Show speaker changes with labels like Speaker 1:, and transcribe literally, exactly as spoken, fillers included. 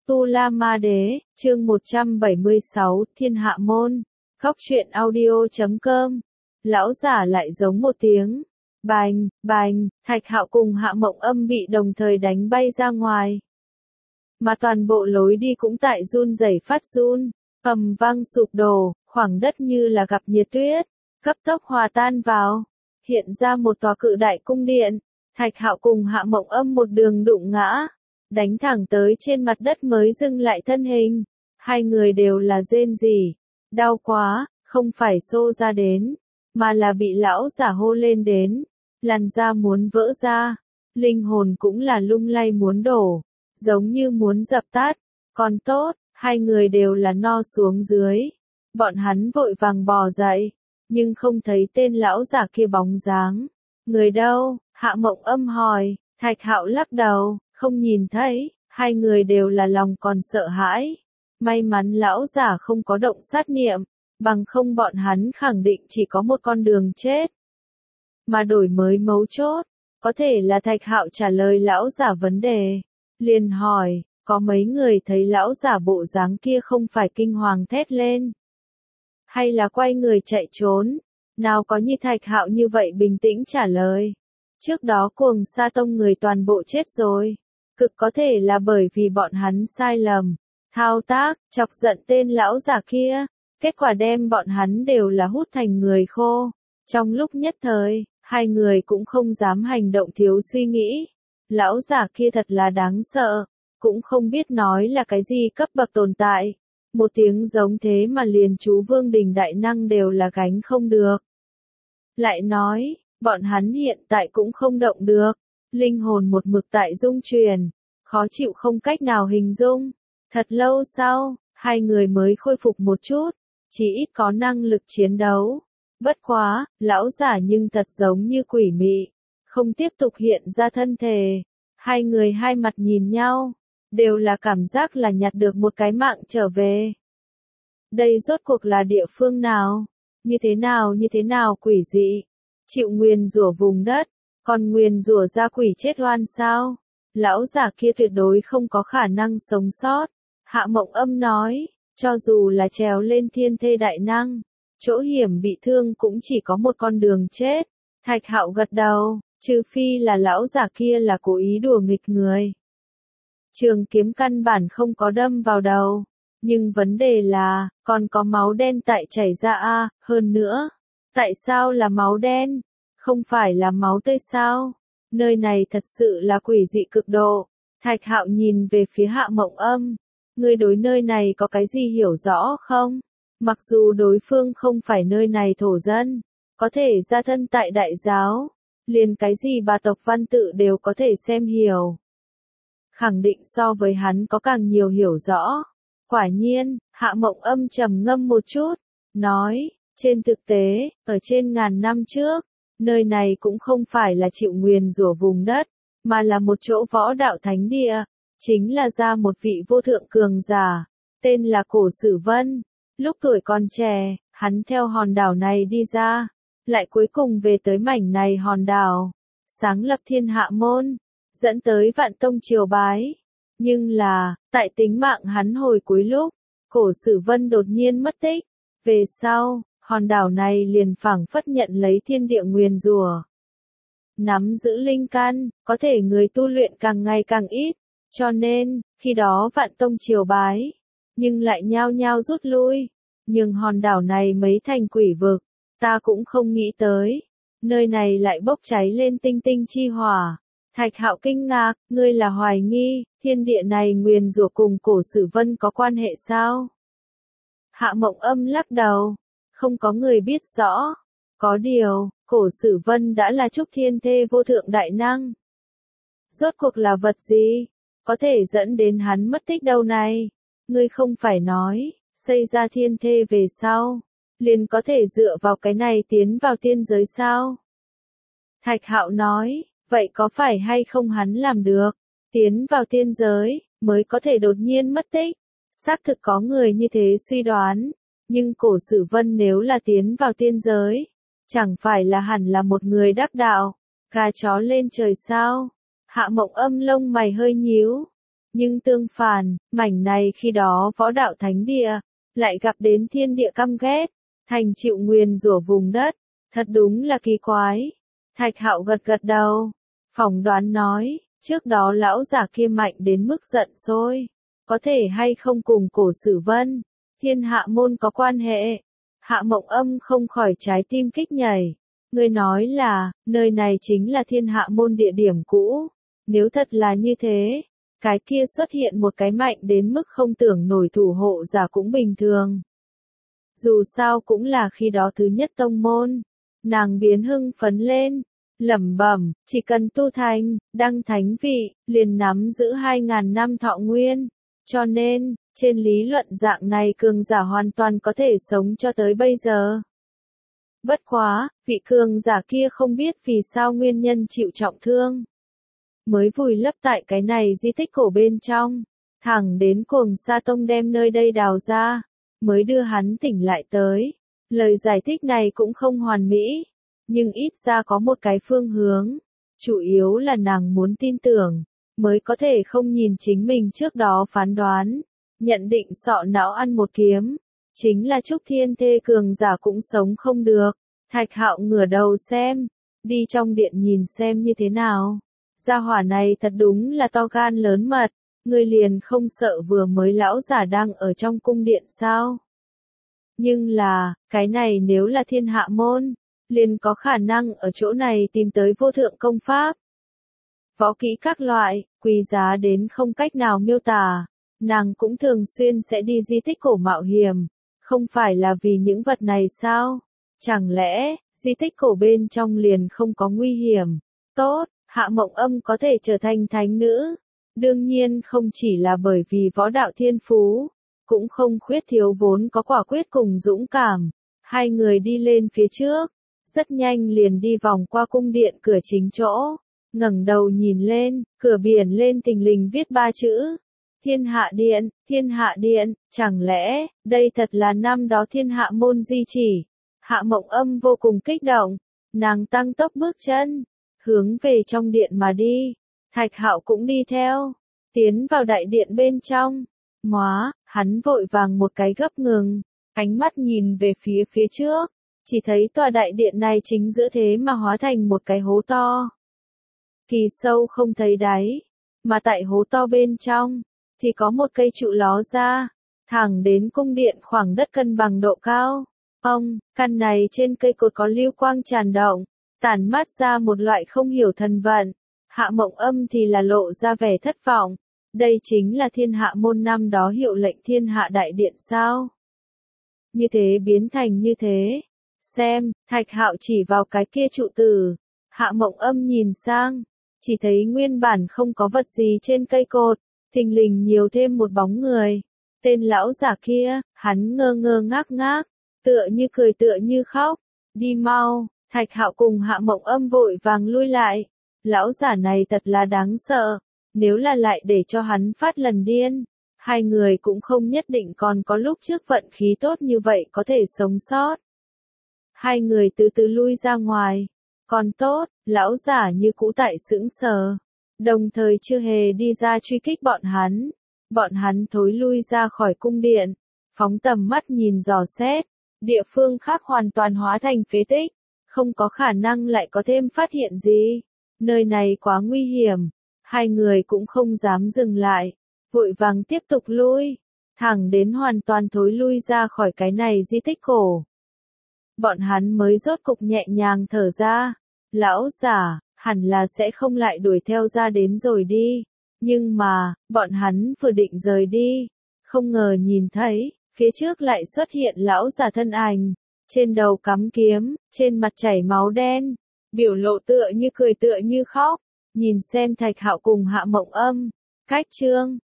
Speaker 1: Tu La Ma Đế, chương một trăm bảy mươi sáu, Thiên Hạ Môn, Góc truyện audio chấm com. Lão giả lại giống một tiếng. Bành, bành, Thạch Hạo cùng Hạ Mộng Âm bị đồng thời đánh bay ra ngoài. Mà toàn bộ lối đi cũng tại run rẩy phát run, ầm vang sụp đổ, khoảng đất như là gặp nhiệt tuyết, cấp tốc hòa tan vào, hiện ra một tòa cự đại cung điện. Thạch Hạo cùng Hạ Mộng Âm một đường đụng ngã, đánh thẳng tới trên mặt đất mới dừng lại thân hình. Hai người đều là rên rỉ, đau quá, không phải xô ra đến, mà là bị lão giả hô lên đến, làn da muốn vỡ ra, linh hồn cũng là lung lay muốn đổ, giống như muốn dập tắt. Còn tốt, hai người đều là no xuống dưới, bọn hắn vội vàng bò dậy, nhưng không thấy tên lão giả kia bóng dáng. Người đâu? Hạ Mộng Âm hỏi. Thạch Hạo lắc đầu, không nhìn thấy. Hai người đều là lòng còn sợ hãi. May mắn lão giả không có động sát niệm, bằng không bọn hắn khẳng định chỉ có một con đường chết. Mà đổi mới mấu chốt, có thể là Thạch Hạo trả lời lão giả vấn đề, liền hỏi, có mấy người thấy lão giả bộ dáng kia không phải kinh hoàng thét lên, hay là quay người chạy trốn? Nào có như Thạch Hạo như vậy bình tĩnh trả lời. Trước đó Cuồng Sa Tông người toàn bộ chết rồi, cực có thể là bởi vì bọn hắn sai lầm, thao tác, chọc giận tên lão giả kia, kết quả đem bọn hắn đều là hút thành người khô. Trong lúc nhất thời, hai người cũng không dám hành động thiếu suy nghĩ. Lão giả kia thật là đáng sợ, cũng không biết nói là cái gì cấp bậc tồn tại. Một tiếng giống thế mà liền chú Vương Đình đại năng đều là gánh không được. Lại nói, bọn hắn hiện tại cũng không động được, linh hồn một mực tại rung chuyển, khó chịu không cách nào hình dung. Thật lâu sau, hai người mới khôi phục một chút, chỉ ít có năng lực chiến đấu. Bất quá, lão giả nhưng thật giống như quỷ mị, không tiếp tục hiện ra thân thể. Hai người hai mặt nhìn nhau, đều là cảm giác là nhặt được một cái mạng trở về. Đây rốt cuộc là địa phương nào? Như thế nào như thế nào quỷ dị? Chịu nguyền rủa vùng đất, còn nguyền rủa ra quỷ chết oan sao? Lão giả kia tuyệt đối không có khả năng sống sót. Hạ Mộng Âm nói, cho dù là trèo lên thiên thê đại năng, chỗ hiểm bị thương cũng chỉ có một con đường chết. Thạch Hạo gật đầu, trừ phi là lão giả kia là cố ý đùa nghịch người. Trường kiếm căn bản không có đâm vào đầu, nhưng vấn đề là, còn có máu đen tại chảy ra a, hơn nữa, tại sao là máu đen, không phải là máu tươi sao? Nơi này thật sự là quỷ dị cực độ. Thạch Hạo nhìn về phía Hạ Mộng Âm, ngươi đối nơi này có cái gì hiểu rõ không? Mặc dù đối phương không phải nơi này thổ dân, có thể ra thân tại đại giáo, liền cái gì bà tộc văn tự đều có thể xem hiểu. Khẳng định so với hắn có càng nhiều hiểu rõ. Quả nhiên, Hạ Mộng Âm trầm ngâm một chút, nói, trên thực tế, ở trên ngàn năm trước, nơi này cũng không phải là chịu nguyền rủa vùng đất, mà là một chỗ võ đạo thánh địa, chính là ra một vị vô thượng cường giả, tên là Cổ Sử Vân. Lúc tuổi còn trẻ, hắn theo hòn đảo này đi ra, lại cuối cùng về tới mảnh này hòn đảo, sáng lập Thiên Hạ Môn, dẫn tới Vạn Tông triều bái. Nhưng là, tại tính mạng hắn hồi cuối lúc, Cổ Sử Vân đột nhiên mất tích. Về sau, hòn đảo này liền phảng phất nhận lấy thiên địa nguyền rủa. Nắm giữ linh căn, có thể người tu luyện càng ngày càng ít, cho nên, khi đó Vạn Tông triều bái, nhưng lại nhao nhao rút lui, nhưng hòn đảo này mấy thành quỷ vực, ta cũng không nghĩ tới, nơi này lại bốc cháy lên tinh tinh chi hỏa. Thạch Hạo kinh ngạc, ngươi là hoài nghi, thiên địa này nguyền rủa cùng Cổ Sử Vân có quan hệ sao? Hạ Mộng Âm lắc đầu, không có người biết rõ, có điều, Cổ Sử Vân đã là trúc thiên thê vô thượng đại năng. Rốt cuộc là vật gì? Có thể dẫn đến hắn mất tích đâu này? Ngươi không phải nói, xây ra thiên thê về sau, liền có thể dựa vào cái này tiến vào tiên giới sao? Thạch Hạo nói, vậy có phải hay không hắn làm được, tiến vào tiên giới, mới có thể đột nhiên mất tích? Xác thực có người như thế suy đoán, nhưng Cổ Sử Vân nếu là tiến vào tiên giới, chẳng phải là hẳn là một người đắc đạo, gà chó lên trời sao? Hạ Mộng Âm lông mày hơi nhíu, Nhưng tương phản, mảnh này khi đó võ đạo thánh địa, lại gặp đến thiên địa căm ghét, thành chịu nguyền rủa vùng đất, thật đúng là kỳ quái. Thạch Hạo gật gật đầu, phỏng đoán nói, trước đó lão giả kia mạnh đến mức giận sôi, có thể hay không cùng Cổ Sử Vân, Thiên Hạ Môn có quan hệ. Hạ Mộng Âm không khỏi trái tim kích nhảy, người nói là, nơi này chính là Thiên Hạ Môn địa điểm cũ, nếu thật là như thế, cái kia xuất hiện một cái mạnh đến mức không tưởng nổi thủ hộ giả cũng bình thường. Dù sao cũng là khi đó thứ nhất tông môn, nàng biến hưng phấn lên, lẩm bẩm, chỉ cần tu thành, đăng thánh vị, liền nắm giữ hai ngàn năm thọ nguyên, cho nên, trên lý luận dạng này cường giả hoàn toàn có thể sống cho tới bây giờ. Bất quá, vị cường giả kia không biết vì sao nguyên nhân chịu trọng thương, mới vùi lấp tại cái này di tích cổ bên trong, thẳng đến Cuồng Sa Tông đem nơi đây đào ra, mới đưa hắn tỉnh lại tới. Lời giải thích này cũng không hoàn mỹ, nhưng ít ra có một cái phương hướng, chủ yếu là nàng muốn tin tưởng, mới có thể không nhìn chính mình trước đó phán đoán, nhận định sọ não ăn một kiếm, chính là Trúc Thiên Thê cường giả cũng sống không được. Thạch Hạo ngửa đầu xem, đi trong điện nhìn xem như thế nào. Gia hỏa này thật đúng là to gan lớn mật, người liền không sợ vừa mới lão giả đang ở trong cung điện sao? Nhưng là, cái này nếu là Thiên Hạ Môn, liền có khả năng ở chỗ này tìm tới vô thượng công pháp. Võ kỹ các loại, quý giá đến không cách nào miêu tả, nàng cũng thường xuyên sẽ đi di tích cổ mạo hiểm, không phải là vì những vật này sao? Chẳng lẽ, di tích cổ bên trong liền không có nguy hiểm? Tốt, Hạ Mộng Âm có thể trở thành thánh nữ, đương nhiên không chỉ là bởi vì võ đạo thiên phú, cũng không khuyết thiếu vốn có quả quyết cùng dũng cảm. Hai người đi lên phía trước, rất nhanh liền đi vòng qua cung điện cửa chính chỗ, ngẩng đầu nhìn lên, cửa biển lên thình lình viết ba chữ: Thiên Hạ Điện, Thiên Hạ Điện, chẳng lẽ, đây thật là năm đó Thiên Hạ Môn di chỉ? Hạ Mộng Âm vô cùng kích động, nàng tăng tốc bước chân, hướng về trong điện mà đi. Thạch Hạo cũng đi theo, tiến vào đại điện bên trong. Móa, hắn vội vàng một cái gấp ngừng, ánh mắt nhìn về phía phía trước, chỉ thấy tòa đại điện này chính giữa thế mà hóa thành một cái hố to. Kỳ sâu không thấy đáy, mà tại hố to bên trong, thì có một cây trụ ló ra, thẳng đến cung điện khoảng đất cân bằng độ cao. Ông, căn này trên cây cột có lưu quang tràn động, tản mát ra một loại không hiểu thần vận. Hạ Mộng Âm thì là lộ ra vẻ thất vọng. Đây chính là Thiên Hạ Môn năm đó hiệu lệnh Thiên Hạ Đại Điện sao? Như thế biến thành như thế. Xem, Thạch Hạo chỉ vào cái kia trụ tử. Hạ Mộng Âm nhìn sang, chỉ thấy nguyên bản không có vật gì trên cây cột, thình lình nhiều thêm một bóng người. Tên lão giả kia, hắn ngơ ngơ ngác ngác, tựa như cười tựa như khóc. Đi mau, Thạch Hạo cùng Hạ Mộng Âm vội vàng lui lại. Lão giả này thật là đáng sợ. Nếu là lại để cho hắn phát lần điên, hai người cũng không nhất định còn có lúc trước vận khí tốt như vậy có thể sống sót. Hai người từ từ lui ra ngoài. Còn tốt, lão giả như cũ tại sững sờ. Đồng thời chưa hề đi ra truy kích bọn hắn. Bọn hắn thối lui ra khỏi cung điện. Phóng tầm mắt nhìn dò xét. Địa phương khác hoàn toàn hóa thành phế tích. Không có khả năng lại có thêm phát hiện gì. Nơi này quá nguy hiểm. Hai người cũng không dám dừng lại, vội vàng tiếp tục lui, thẳng đến hoàn toàn thối lui ra khỏi cái này di tích cổ. Bọn hắn mới rốt cục nhẹ nhàng thở ra, lão giả, hẳn là sẽ không lại đuổi theo ra đến rồi đi. Nhưng mà, bọn hắn vừa định rời đi, không ngờ nhìn thấy, phía trước lại xuất hiện lão giả thân ảnh, trên đầu cắm kiếm, trên mặt chảy máu đen, biểu lộ tựa như cười tựa như khóc. Nhìn xem Thạch Hạo cùng Hạ Mộng Âm, cách chương